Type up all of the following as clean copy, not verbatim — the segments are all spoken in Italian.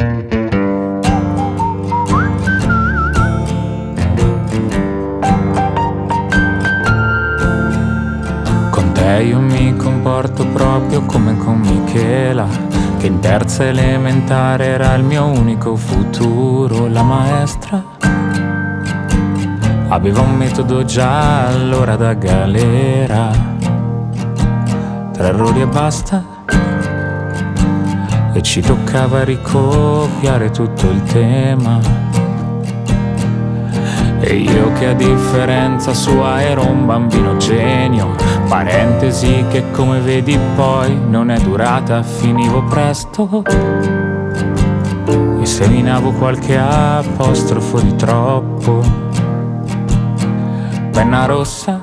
Con te io mi comporto proprio come con Michela, che in terza elementare era il mio unico futuro. La maestra aveva un metodo già allora da galera, 3 errori e basta, e ci toccava ricopiare tutto il tema. E io che a differenza sua ero un bambino genio, parentesi che come vedi poi non è durata, finivo presto e seminavo qualche apostrofo di troppo. Penna rossa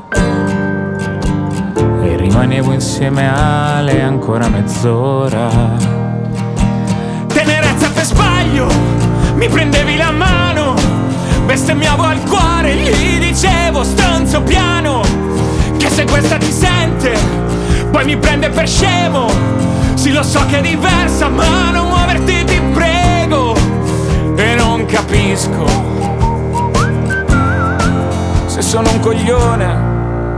e rimanevo insieme a lei ancora mezz'ora. Tenerezza per sbaglio, mi prendevi la mano, bestemmiavo al cuore, gli dicevo stronzo piano, che se questa ti sente poi mi prende per scemo. Sì, lo so che è diversa, ma non muoverti ti prego. E non capisco se sono un coglione.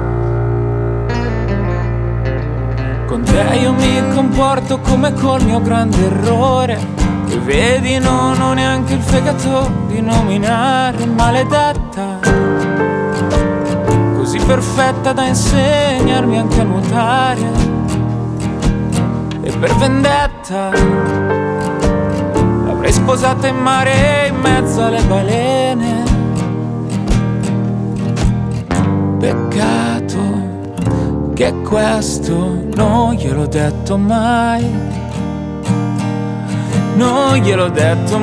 Con te io mi comporto come col mio grande errore, e vedi non ho neanche il fegato di nominare maledetta, così perfetta da insegnarmi anche a nuotare. E per vendetta l'avrei sposata in mare in mezzo alle balene. Peccato che questo non gliel'ho detto mai, non gliel'ho detto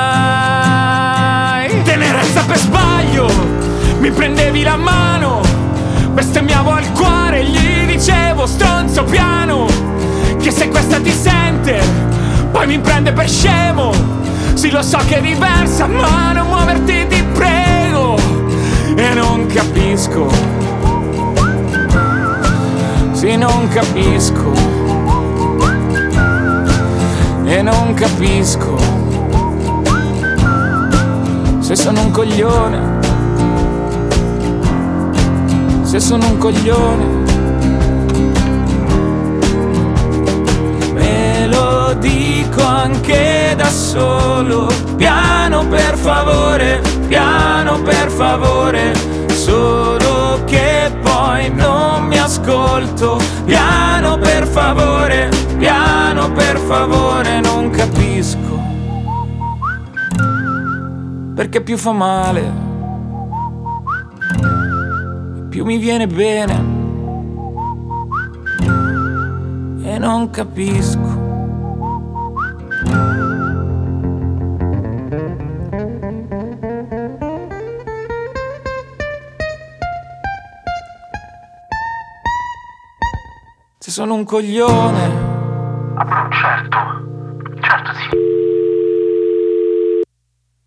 mai. Tenerezza per sbaglio, mi prendevi la mano, bestemmiavo al cuore, gli dicevo stronzo piano, che se questa ti sente poi mi prende per scemo. Sì, lo so che è diversa, ma non muoverti ti prego. E non capisco, sì, non capisco, e non capisco se sono un coglione, se sono un coglione. Me lo dico anche da solo, piano per favore, piano per favore, solo che poi non mi ascolto. Piano per favore, piano per favore, non capisco perché più fa male, più mi viene bene, e non capisco. Se sono un coglione. Ah, però certo.